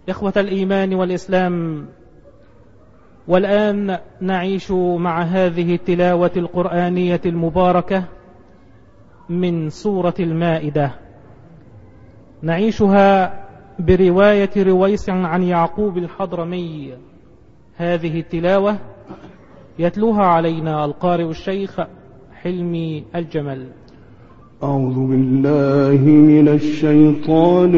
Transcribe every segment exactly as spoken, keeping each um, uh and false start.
إخوة الإيمان والإسلام، والآن نعيش مع هذه التلاوة القرآنية المباركة من سورة المائدة، نعيشها برواية رويس عن يعقوب الحضرمي. هذه التلاوة يتلوها علينا القارئ الشيخ حلمي الجمل. أعوذ بالله من الشيطان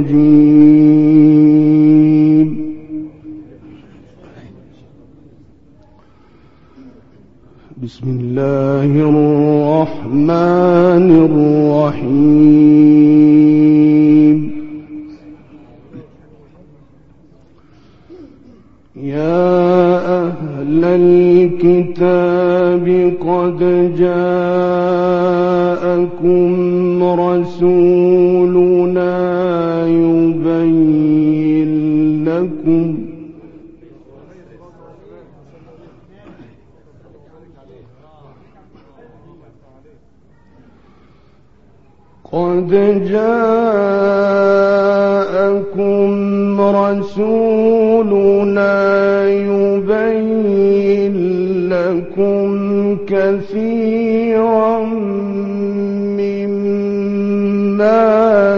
الرجيم. بسم الله الرحمن الرحيم. يا أهل الكتاب قد جاءكم رسولنا يبين لكم قد جاءكم رسولنا يبين لكم كثيرا مما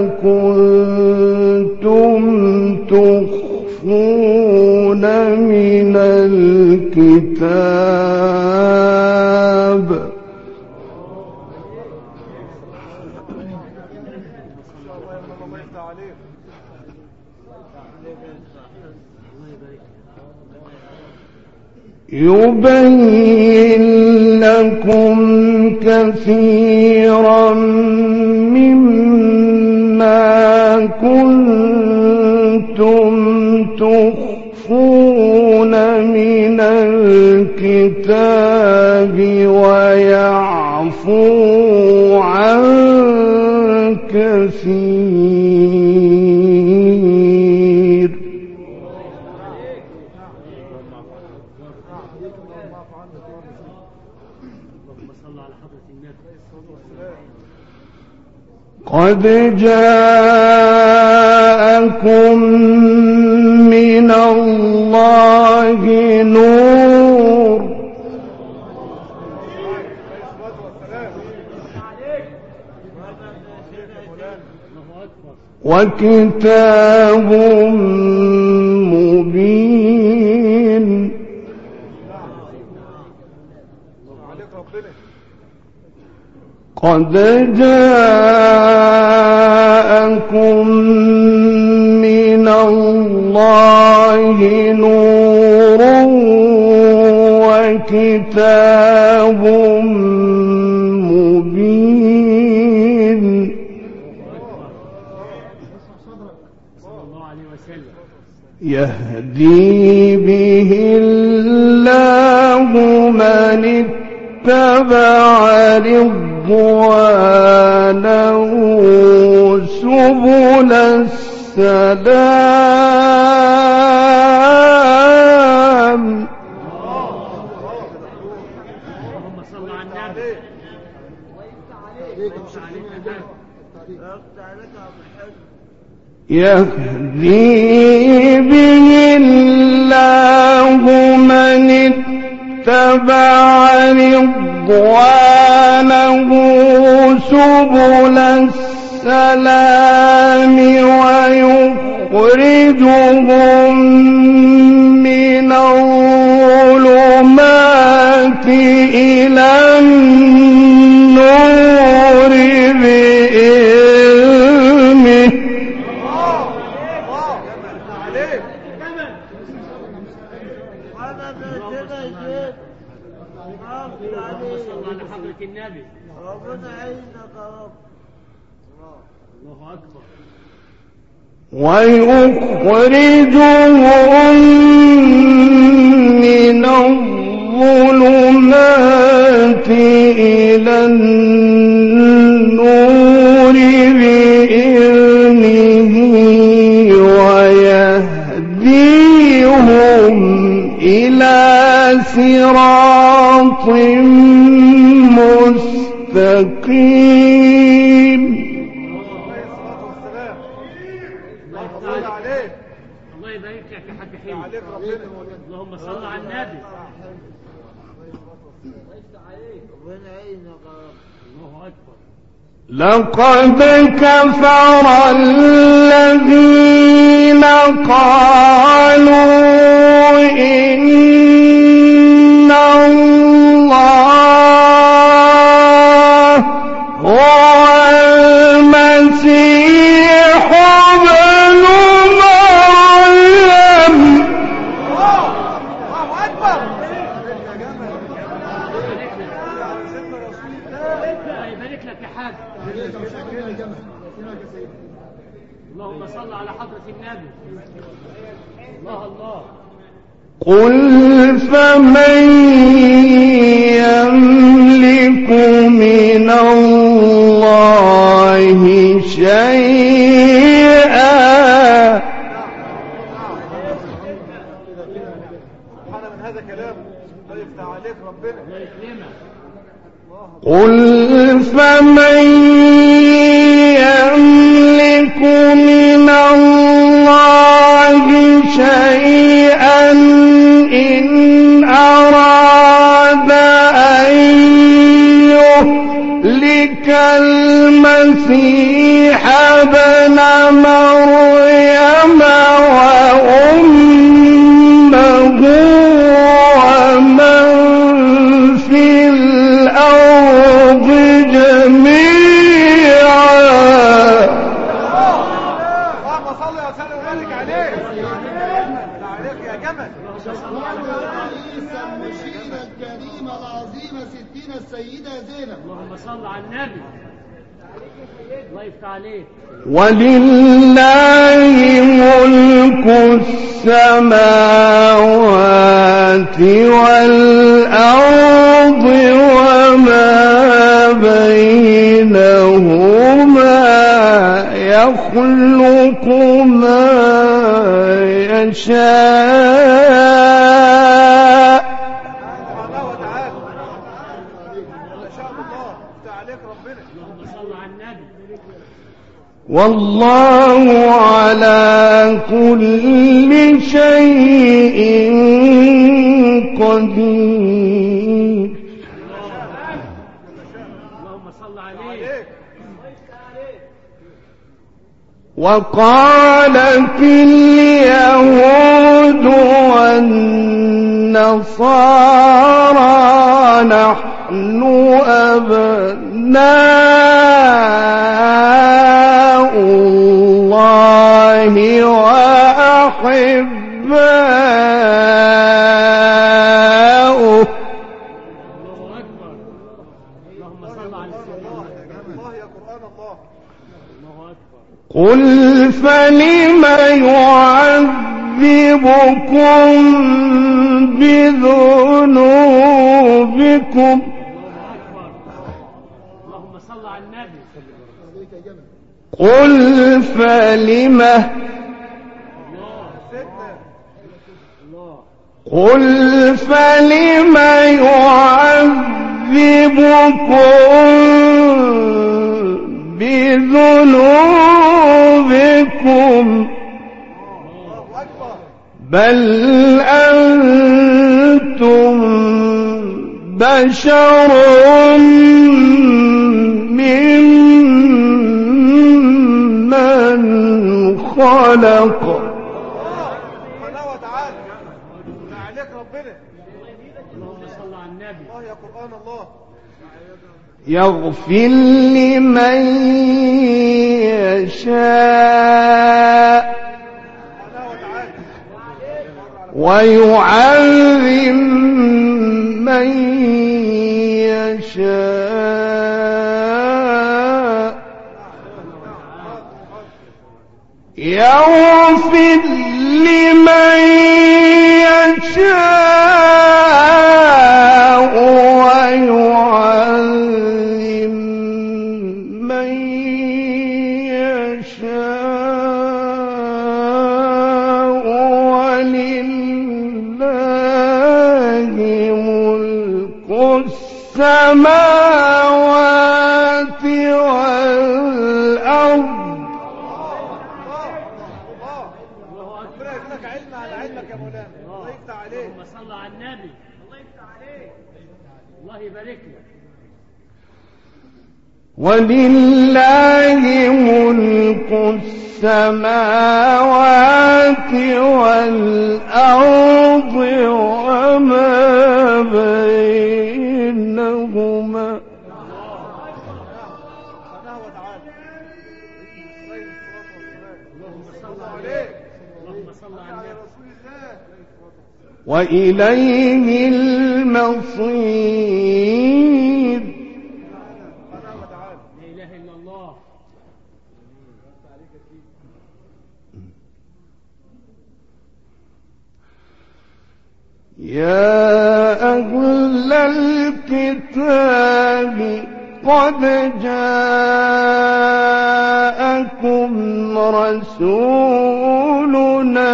كنتم تخفون من الكتاب يبين لكم كثيرا مما كنتم تخفون من الكتاب ويعفو عن كثير. قد جاءكم من الله نور وكتاب مبين. قد جاءكم من الله نور وكتاب مبين. يهدي به الله من اتبع رضوانه سبل السلام. اللهم صل على النبي. يهدي به الله من اتبع رضوانه سبل السلام ويخرجهم من الظلمات إلى النور بإذنه. ويخرجهم من الظلمات إلى النور بإذنه ويهديهم إلى صراط مستقيم. الله يبارك لك يا حاج حلمي. عليك ربنا. اللهم صل على النبي. الله أكبر. لقد كفر الذين قالوا إن الله هو المسيح ابن مريم. الله أكبر. الله يبارك لك يا حاج. اللهم صل على حضرة النبي. الله الله. قل فمن يملك من الله شيئا. سبحان من هذا كلام. الله يفتح عليك ربنا. الله يكرمك. قل فمن يملك من الله شيئا إن أراد أن يهلك المسيح ابن مريم وأمه ومن في الأرض جميعا. اللهم صل وسلم وبارك عليه. عليك يا جمل. عيسى المشيرة الكريمة العظيمة ستين السيدة زينب. اللهم صل على النبي. الله يفتح عليك. ولله ملك السماوات والأرض وما بينهما يخلق ما يشاء. الله وتعالى. ما شاء الله. افتح عليك ربنا. اللهم صل على النبي. والله على كل شيء قدير. اللهم صل عليه. وقالت اليهود والنصارى نحن أبناء الله وأحباؤه. الله أكبر. اللهم صل على الله. الله يا قرآن الله. الله أكبر. قل فلم يعذبكم بذنوبكم. اللهم صل على النبي. قل فلم قل فلم يعذبكم بذنوبكم بل أنتم بشر ممن خلق. يغفر لمن يشاء ويعذب من يشاء. يغفر لمن يشاء ويعذب من يشاء ولله ملك السماوات والأرض. ربنا يديلك علم على علمك يا مولانا. الله يفتح عليك. اللهم صل على النبي. الله يفتح عليك. الله يبارك لك. ولله ملك السماوات والأرض وما بينهما. وإليه المصير. لا إله إلا الله. يا أهل الكتاب قد جاءكم رسولنا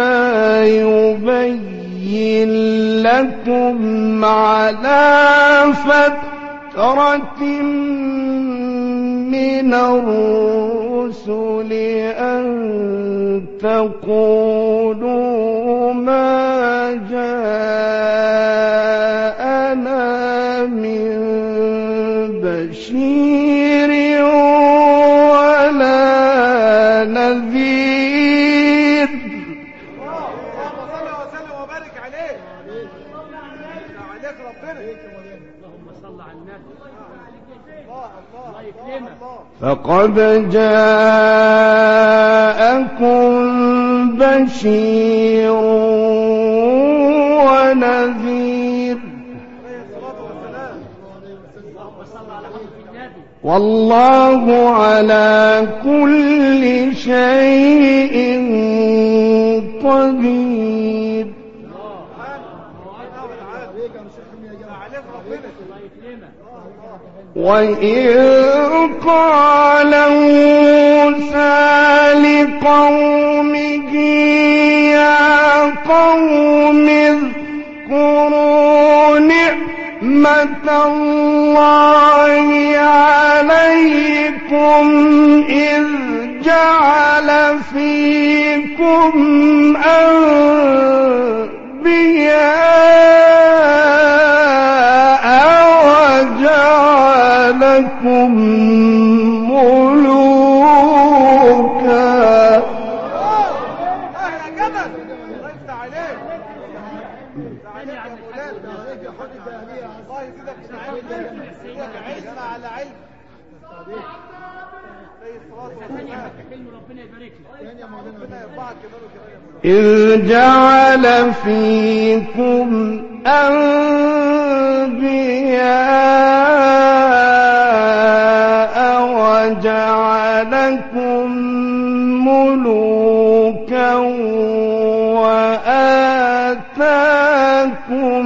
يبين لكم على فترة من الرسل أن تقولوا ما جاءنا من بشير ولا نذير. اللهم صل وسلم وبارك عليه. عليك ربنا. اللهم صل على النبي. الله الله يكرمك. فقد جاءكم بشير ونذير والله على كل شيء قدير. وإذ قال موسى لقومه يا قوم اذكروا نعمة الله عليكم إذ جعل فيكم أنبياء وجعلكم ملوكا. أهل جبل. الله يفتح عليك. الله يزيدك من علم. يزيدك علم على علم. إذ جعل فيكم أنبياء وجعلكم ملوكا وآتاكم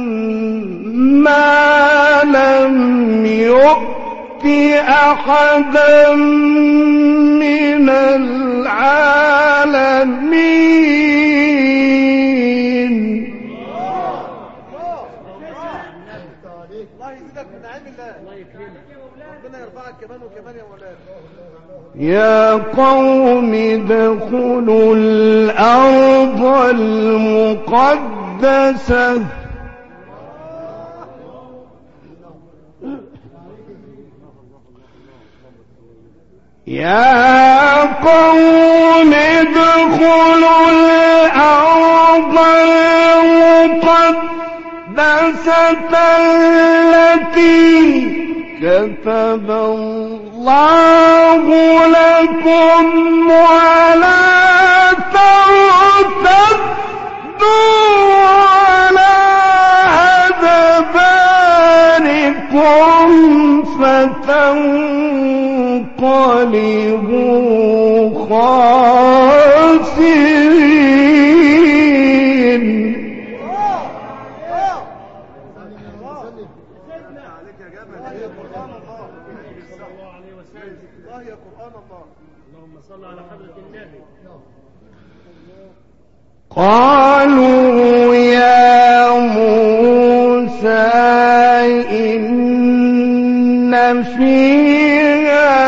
ما لم يؤت أحدا من العالمين. الله يزيدك من علم الله. الله يكرمك. ربنا يرفعك كمان وكمان يا مولانا. يا قوم ادخلوا الأرض المقدسة يا قوم ادخلوا الأرض المقدسة التي كتب الله لكم ولا ترتدوا على أدباركم فتنقلبوا خاسرين. قالوا يا موسى إن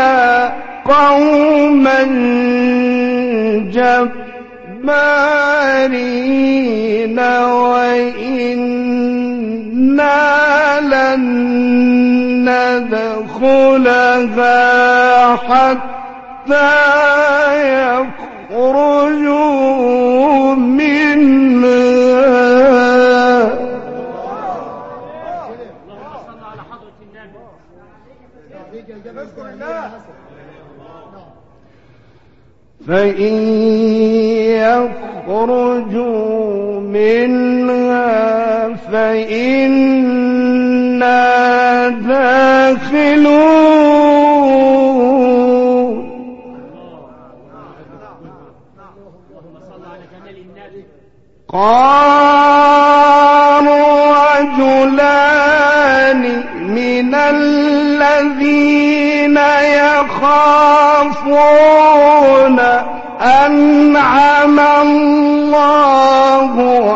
فيها قوما جبارين دارين وإنا لن ندخلها حتى يخرجوا منها. فإن يخرجوا منها فإنا داخلون. قال رجلان من الذين يخافون أنعم الله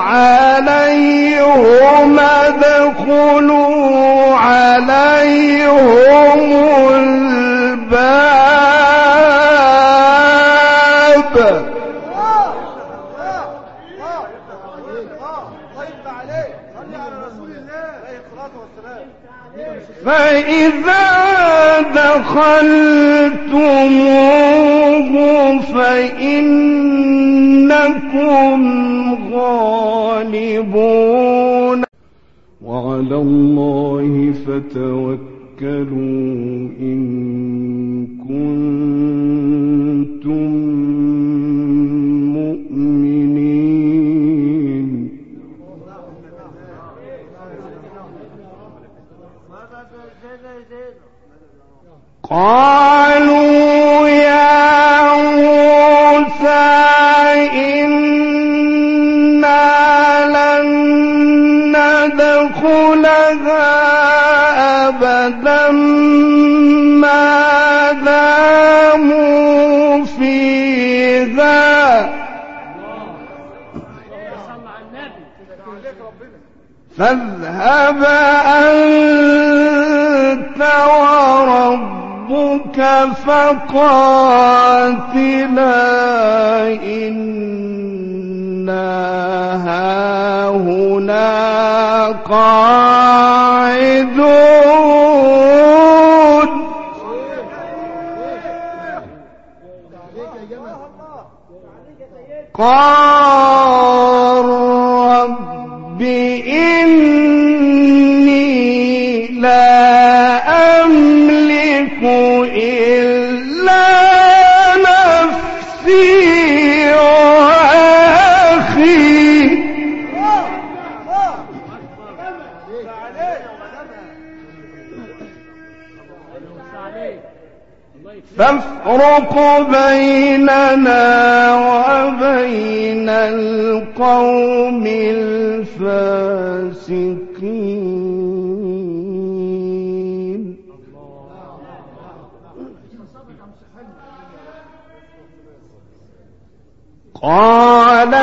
عليهم ادخلوا عليهم الباب. فإذا دخلتموه فإنكم غالبون وعلى الله فتوكلوا إن كنتم مؤمنين. قالوا يا موسى إنا لن ندخلها أبدا ما داموا فيها فاذهب أنت وربك فقاتلا إنا هاهنا قاعدون. قال رب إني لا أملك إلا نفسي وأخي فافرق بيننا وبين القوم الفاسقين. قال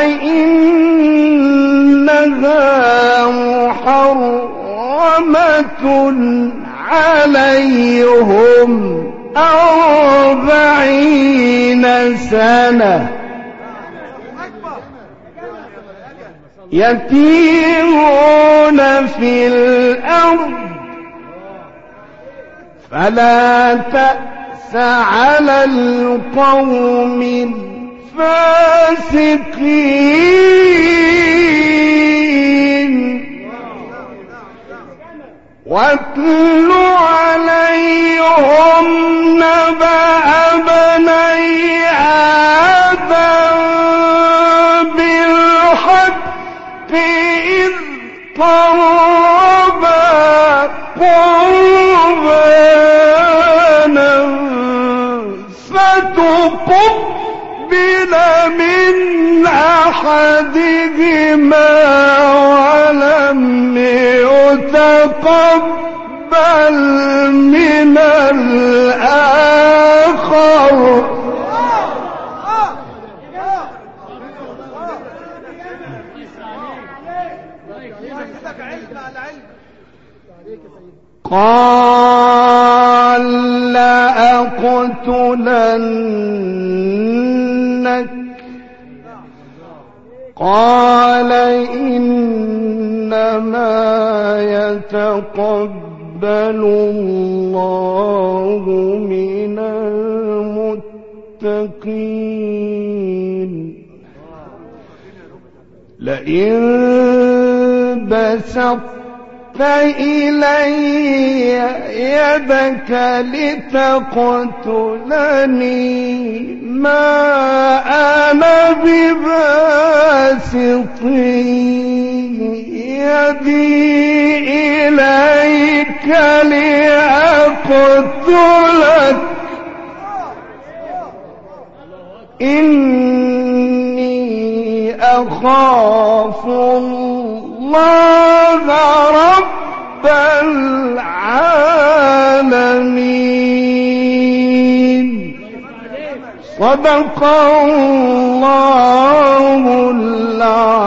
فإنها محرمة عليهم أربعين سنة يتيهون في الأرض فلا تأس على القوم الفاسقين. واتل عليهم نبأ بني آدم بالحق إذ قربا قربانا فتقبل من أحدهما ولم يتقبل من الآخر قال لأقتلنك قال إنما يتقبل الله من المتقين لئن بسطت إلي يدك لتقتلني ما أنا بباسط يدي إليك لأقتلك إني أخاف الله رب العالمين صدق الله العظيم.